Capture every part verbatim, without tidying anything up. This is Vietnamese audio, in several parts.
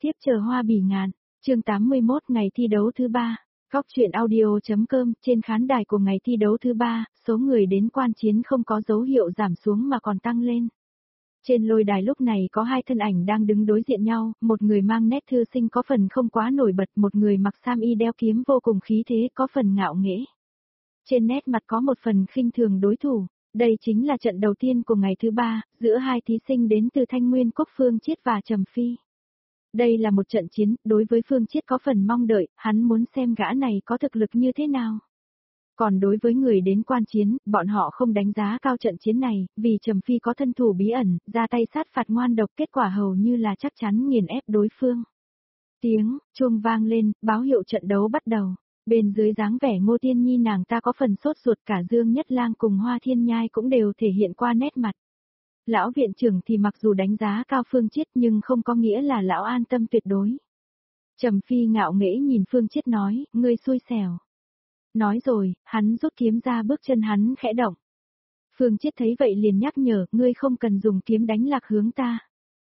tiếp chờ hoa bỉ ngạn, chương tám mươi mốt ngày thi đấu thứ ba. Góc truyện audio.com, trên khán đài của ngày thi đấu thứ ba, số người đến quan chiến không có dấu hiệu giảm xuống mà còn tăng lên. Trên lôi đài lúc này có hai thân ảnh đang đứng đối diện nhau, một người mang nét thư sinh có phần không quá nổi bật, một người mặc sam y đeo kiếm vô cùng khí thế có phần ngạo nghễ. Trên nét mặt có một phần khinh thường đối thủ. Đây chính là trận đầu tiên của ngày thứ ba, giữa hai thí sinh đến từ Thanh Nguyên Cốc Phương Chiết và Trầm Phi. Đây là một trận chiến, đối với Phương Chiết có phần mong đợi, hắn muốn xem gã này có thực lực như thế nào. Còn đối với người đến quan chiến, bọn họ không đánh giá cao trận chiến này, vì Trầm Phi có thân thủ bí ẩn, ra tay sát phạt ngoan độc, kết quả hầu như là chắc chắn nghiền ép đối phương. Tiếng chuông vang lên, báo hiệu trận đấu bắt đầu. Bên dưới dáng vẻ Ngô Tiên Nhi nàng ta có phần sốt ruột, cả Dương Nhất Lang cùng Hoa Thiên Nhai cũng đều thể hiện qua nét mặt. Lão viện trưởng thì mặc dù đánh giá cao Phương Chiết nhưng không có nghĩa là lão an tâm tuyệt đối. Trầm Phi ngạo nghễ nhìn Phương Chiết nói, ngươi xui xẻo. Nói rồi, hắn rút kiếm ra, bước chân hắn khẽ động. Phương Chiết thấy vậy liền nhắc nhở, ngươi không cần dùng kiếm đánh lạc hướng ta.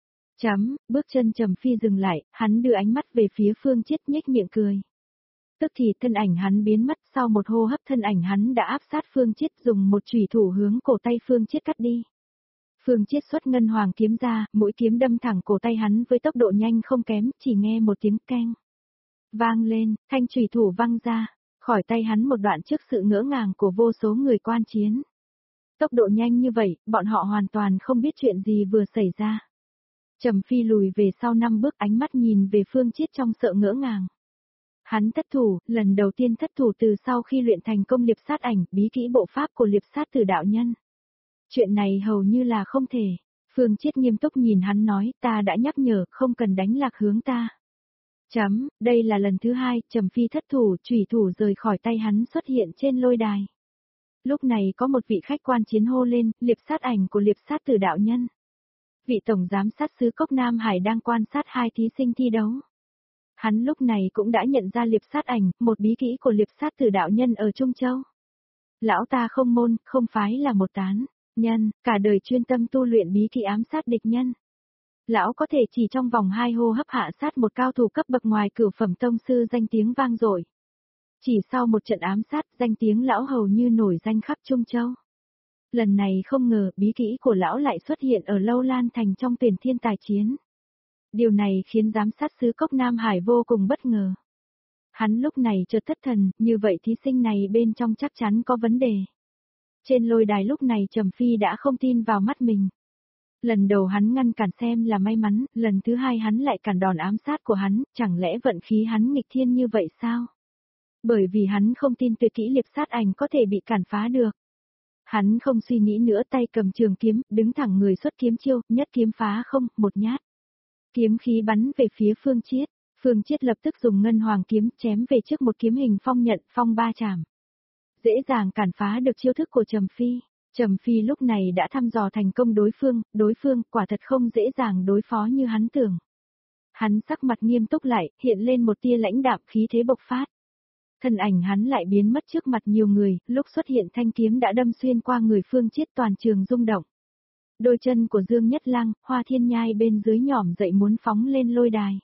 Chấm, bước chân Trầm Phi dừng lại, hắn đưa ánh mắt về phía Phương Chiết nhếch miệng cười. Tức thì thân ảnh hắn biến mất, sau một hô hấp thân ảnh hắn đã áp sát Phương Chiết, dùng một chủy thủ hướng cổ tay Phương Chiết cắt đi. Phương Chiết xuất ngân hoàng kiếm ra, mũi kiếm đâm thẳng cổ tay hắn với tốc độ nhanh không kém, chỉ nghe một tiếng keng vang lên, thanh chủy thủ văng ra, khỏi tay hắn một đoạn trước sự ngỡ ngàng của vô số người quan chiến. Tốc độ nhanh như vậy, bọn họ hoàn toàn không biết chuyện gì vừa xảy ra. Trầm Phi lùi về sau năm bước, ánh mắt nhìn về Phương Chiết trong sợ ngỡ ngàng. Hắn thất thủ, lần đầu tiên thất thủ từ sau khi luyện thành công liệp sát ảnh, bí kỹ bộ pháp của liệp sát tử đạo nhân. Chuyện này hầu như là không thể. Phương Chiết nghiêm túc nhìn hắn nói, ta đã nhắc nhở, không cần đánh lạc hướng ta. Chấm, đây là lần thứ hai, Trầm Phi thất thủ, chủy thủ rời khỏi tay hắn xuất hiện trên lôi đài. Lúc này có một vị khách quan chiến hô lên, liệp sát ảnh của liệp sát tử đạo nhân. Vị tổng giám sát xứ Cốc Nam Hải đang quan sát hai thí sinh thi đấu. Hắn lúc này cũng đã nhận ra liệp sát ảnh, một bí kỹ của liệp sát tử đạo nhân ở Trung Châu. Lão ta không môn, không phái là một tán nhân, cả đời chuyên tâm tu luyện bí kỹ ám sát địch nhân. Lão có thể chỉ trong vòng hai hô hấp hạ sát một cao thủ cấp bậc ngoài cửu phẩm tông sư, danh tiếng vang dội. Chỉ sau một trận ám sát, danh tiếng lão hầu như nổi danh khắp Trung Châu. Lần này không ngờ bí kỹ của lão lại xuất hiện ở Lâu Lan Thành trong tuyển thiên tài chiến. Điều này khiến giám sát xứ Cốc Nam Hải vô cùng bất ngờ. Hắn lúc này chợt thất thần, như vậy thí sinh này bên trong chắc chắn có vấn đề. Trên lôi đài lúc này Trầm Phi đã không tin vào mắt mình. Lần đầu hắn ngăn cản xem là may mắn, lần thứ hai hắn lại cản đòn ám sát của hắn, chẳng lẽ vận khí hắn nghịch thiên như vậy sao? Bởi vì hắn không tin tuyệt kỹ liệp sát ảnh có thể bị cản phá được. Hắn không suy nghĩ nữa, tay cầm trường kiếm, đứng thẳng người xuất kiếm chiêu, nhất kiếm phá không, một nhát. Kiếm khí bắn về phía Phương Chiết, Phương Chiết lập tức dùng ngân hoàng kiếm chém về trước một kiếm hình phong nhận, phong ba chảm. Dễ dàng cản phá được chiêu thức của Trầm Phi. Trầm Phi lúc này đã thăm dò thành công đối phương, đối phương quả thật không dễ dàng đối phó như hắn tưởng. Hắn sắc mặt nghiêm túc lại, hiện lên một tia lãnh đạm, khí thế bộc phát. Thân ảnh hắn lại biến mất trước mặt nhiều người, lúc xuất hiện thanh kiếm đã đâm xuyên qua người Phương Chiết, toàn trường rung động. Đôi chân của Dương Nhất Lang, Hoa Thiên Nhai bên dưới nhỏm dậy muốn phóng lên lôi đài.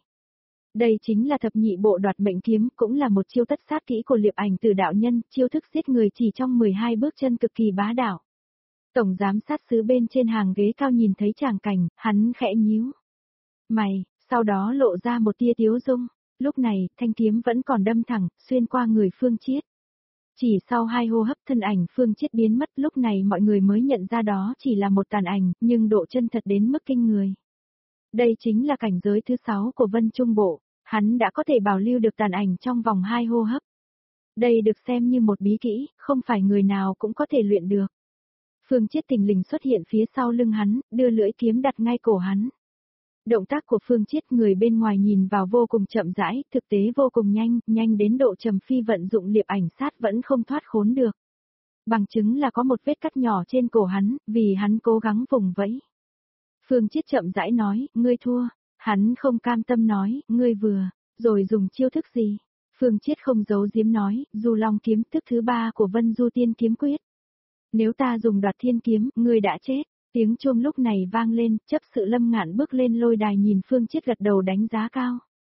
Đây chính là thập nhị bộ đoạt mệnh kiếm, cũng là một chiêu tất sát kỹ của liệp ảnh tử đạo nhân, chiêu thức giết người chỉ trong mười hai bước chân cực kỳ bá đạo. Tổng giám sát xứ bên trên hàng ghế cao nhìn thấy tràng cảnh, hắn khẽ nhíu mày, sau đó lộ ra một tia tiếu dung. Lúc này, thanh kiếm vẫn còn đâm thẳng, xuyên qua người Phương Chiết. Chỉ sau hai hô hấp thân ảnh Phương Chiết biến mất, lúc này mọi người mới nhận ra đó chỉ là một tàn ảnh, nhưng độ chân thật đến mức kinh người. Đây chính là cảnh giới thứ sáu của Vân Trung Bộ, hắn đã có thể bảo lưu được tàn ảnh trong vòng hai hô hấp. Đây được xem như một bí kỹ, không phải người nào cũng có thể luyện được. Phương Chiết thình lình xuất hiện phía sau lưng hắn, đưa lưỡi kiếm đặt ngay cổ hắn. Động tác của Phương Chiết người bên ngoài nhìn vào vô cùng chậm rãi, thực tế vô cùng nhanh, nhanh đến độ Trầm Phi vận dụng liệp ảnh sát vẫn không thoát khốn được. Bằng chứng là có một vết cắt nhỏ trên cổ hắn, vì hắn cố gắng vùng vẫy. Phương Chiết chậm rãi nói, ngươi thua. Hắn không cam tâm nói, ngươi vừa, rồi dùng chiêu thức gì? Phương Chiết không giấu giếm nói, Du Long kiếm thức thứ ba của Vân Du Tiên kiếm quyết. Nếu ta dùng Đoạt Thiên kiếm, ngươi đã chết. Tiếng chuông lúc này vang lên, chấp sự Lâm Ngạn bước lên lôi đài nhìn Phương Chiết gật đầu đánh giá cao.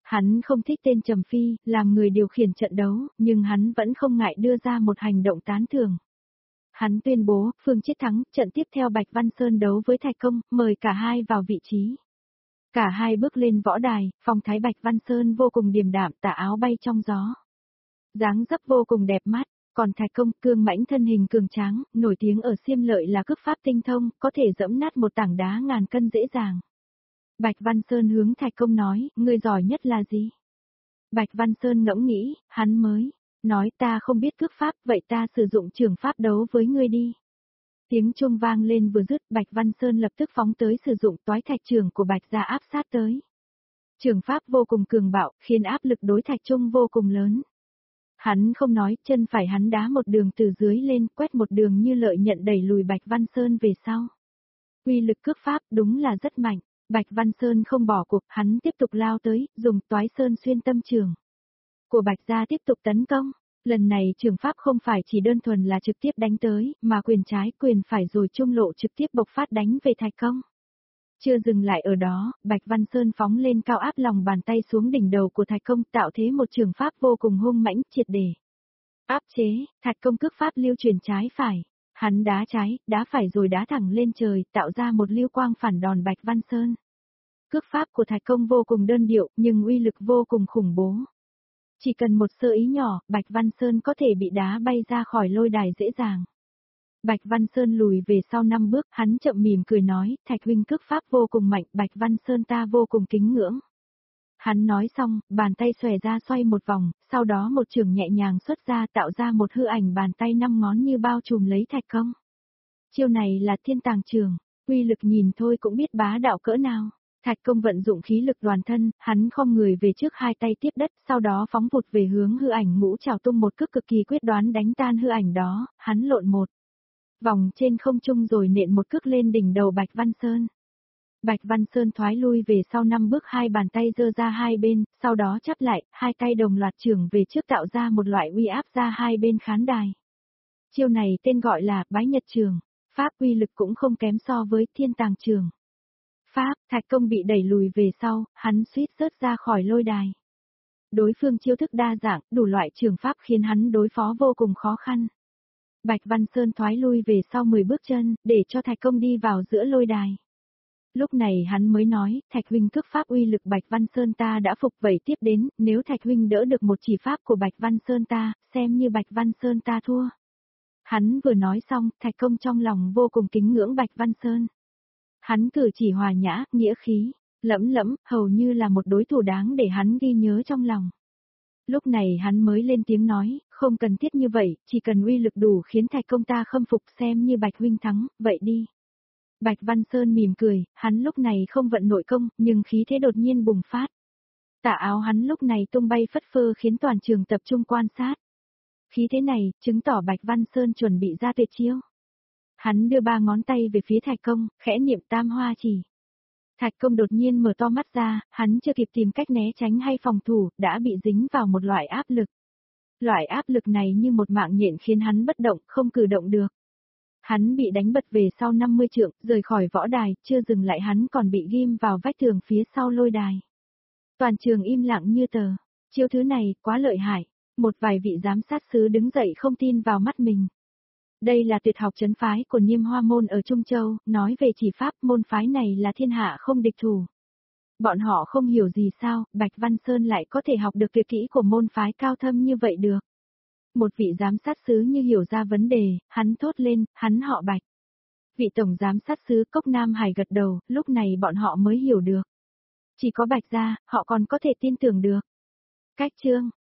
Hắn không thích tên Trầm Phi, làm người điều khiển trận đấu, nhưng hắn vẫn không ngại đưa ra một hành động tán thưởng. Hắn tuyên bố, Phương Chiết thắng, trận tiếp theo Bạch Văn Sơn đấu với Thạch Công, mời cả hai vào vị trí. Cả hai bước lên võ đài, phong thái Bạch Văn Sơn vô cùng điềm đạm, tà áo bay trong gió. Dáng dấp vô cùng đẹp mắt, còn Thạch Công cương mãnh thân hình cường tráng, nổi tiếng ở Xiêm Lợi là cước pháp tinh thông, có thể dẫm nát một tảng đá ngàn cân dễ dàng. Bạch Văn Sơn hướng Thạch Công nói, ngươi giỏi nhất là gì? Bạch Văn Sơn ngẫm nghĩ, hắn mới nói ta không biết cước pháp, vậy ta sử dụng trường pháp đấu với ngươi đi. Tiếng chuông vang lên vừa dứt, Bạch Văn Sơn lập tức phóng tới sử dụng toái thạch trường của Bạch gia áp sát tới. Trường pháp vô cùng cường bạo, khiến áp lực đối Thạch Trung vô cùng lớn. Hắn không nói, chân phải hắn đá một đường từ dưới lên, quét một đường như lợi nhận đẩy lùi Bạch Văn Sơn về sau. Uy lực cước pháp đúng là rất mạnh. Bạch Văn Sơn không bỏ cuộc, hắn tiếp tục lao tới, dùng toái sơn xuyên tâm trường của Bạch gia tiếp tục tấn công. Lần này trường pháp không phải chỉ đơn thuần là trực tiếp đánh tới, mà quyền trái quyền phải rồi trung lộ trực tiếp bộc phát đánh về Thạch Công. Chưa dừng lại ở đó, Bạch Văn Sơn phóng lên cao áp lòng bàn tay xuống đỉnh đầu của Thạch Công, tạo thế một trường pháp vô cùng hung mãnh, triệt để áp chế. Thạch Công cước pháp lưu truyền trái phải, hắn đá trái, đá phải rồi đá thẳng lên trời, tạo ra một lưu quang phản đòn Bạch Văn Sơn. Cước pháp của Thạch Công vô cùng đơn điệu, nhưng uy lực vô cùng khủng bố. Chỉ cần một sơ ý nhỏ, Bạch Văn Sơn có thể bị đá bay ra khỏi lôi đài dễ dàng. Bạch Văn Sơn lùi về sau năm bước, hắn chậm mỉm cười nói, Thạch huynh cước pháp vô cùng mạnh, Bạch Văn Sơn ta vô cùng kính ngưỡng. Hắn nói xong, bàn tay xòe ra xoay một vòng, sau đó một trường nhẹ nhàng xuất ra tạo ra một hư ảnh bàn tay năm ngón như bao trùm lấy Thạch Công. Chiêu này là thiên tàng trường, uy lực nhìn thôi cũng biết bá đạo cỡ nào. Thạch Công vận dụng khí lực toàn thân, hắn khom người về trước hai tay tiếp đất, sau đó phóng vụt về hướng hư ảnh ngũ trảo tung một cước cực kỳ quyết đoán đánh tan hư ảnh đó, hắn lộn một vòng trên không trung rồi nện một cước lên đỉnh đầu Bạch Văn Sơn. Bạch Văn Sơn thoái lui về sau năm bước, hai bàn tay giơ ra hai bên, sau đó chắp lại, hai tay đồng loạt chưởng về trước tạo ra một loại uy áp ra hai bên khán đài. Chiêu này tên gọi là bái nhật trường, pháp uy lực cũng không kém so với thiên tàng trường. Pháp, Thạch Công bị đẩy lùi về sau, hắn suýt rớt ra khỏi lôi đài. Đối phương chiêu thức đa dạng, đủ loại trường pháp khiến hắn đối phó vô cùng khó khăn. Bạch Văn Sơn thoái lui về sau mười bước chân, để cho Thạch Công đi vào giữa lôi đài. Lúc này hắn mới nói, Thạch huynh cước pháp uy lực Bạch Văn Sơn ta đã phục, vậy tiếp đến, nếu Thạch huynh đỡ được một chỉ pháp của Bạch Văn Sơn ta, xem như Bạch Văn Sơn ta thua. Hắn vừa nói xong, Thạch Công trong lòng vô cùng kính ngưỡng Bạch Văn Sơn. Hắn cử chỉ hòa nhã, nghĩa khí, lẫm lẫm, hầu như là một đối thủ đáng để hắn ghi nhớ trong lòng. Lúc này hắn mới lên tiếng nói, không cần thiết như vậy, chỉ cần uy lực đủ khiến Thạch Công ta khâm phục, xem như Bạch huynh thắng, vậy đi. Bạch Văn Sơn mỉm cười, hắn lúc này không vận nội công, nhưng khí thế đột nhiên bùng phát. Tà áo hắn lúc này tung bay phất phơ khiến toàn trường tập trung quan sát. Khí thế này, chứng tỏ Bạch Văn Sơn chuẩn bị ra tuyệt chiêu. Hắn đưa ba ngón tay về phía Thạch Công, khẽ niệm tam hoa chỉ. Thạch Công đột nhiên mở to mắt ra, hắn chưa kịp tìm cách né tránh hay phòng thủ, đã bị dính vào một loại áp lực. Loại áp lực này như một mạng nhện khiến hắn bất động, không cử động được. Hắn bị đánh bật về sau năm mươi trượng, rời khỏi võ đài, chưa dừng lại hắn còn bị ghim vào vách tường phía sau lôi đài. Toàn trường im lặng như tờ, chiêu thứ này, quá lợi hại. Một vài vị giám sát sứ đứng dậy không tin vào mắt mình. Đây là tuyệt học trấn phái của Niêm Hoa môn ở Trung Châu, nói về chỉ pháp môn phái này là thiên hạ không địch thủ. Bọn họ không hiểu gì sao, Bạch Văn Sơn lại có thể học được tuyệt kỹ của môn phái cao thâm như vậy được. Một vị giám sát sứ như hiểu ra vấn đề, hắn thốt lên, hắn họ Bạch. Vị tổng giám sát sứ Cốc Nam Hải gật đầu, lúc này bọn họ mới hiểu được. Chỉ có Bạch gia, họ còn có thể tin tưởng được. Cách chương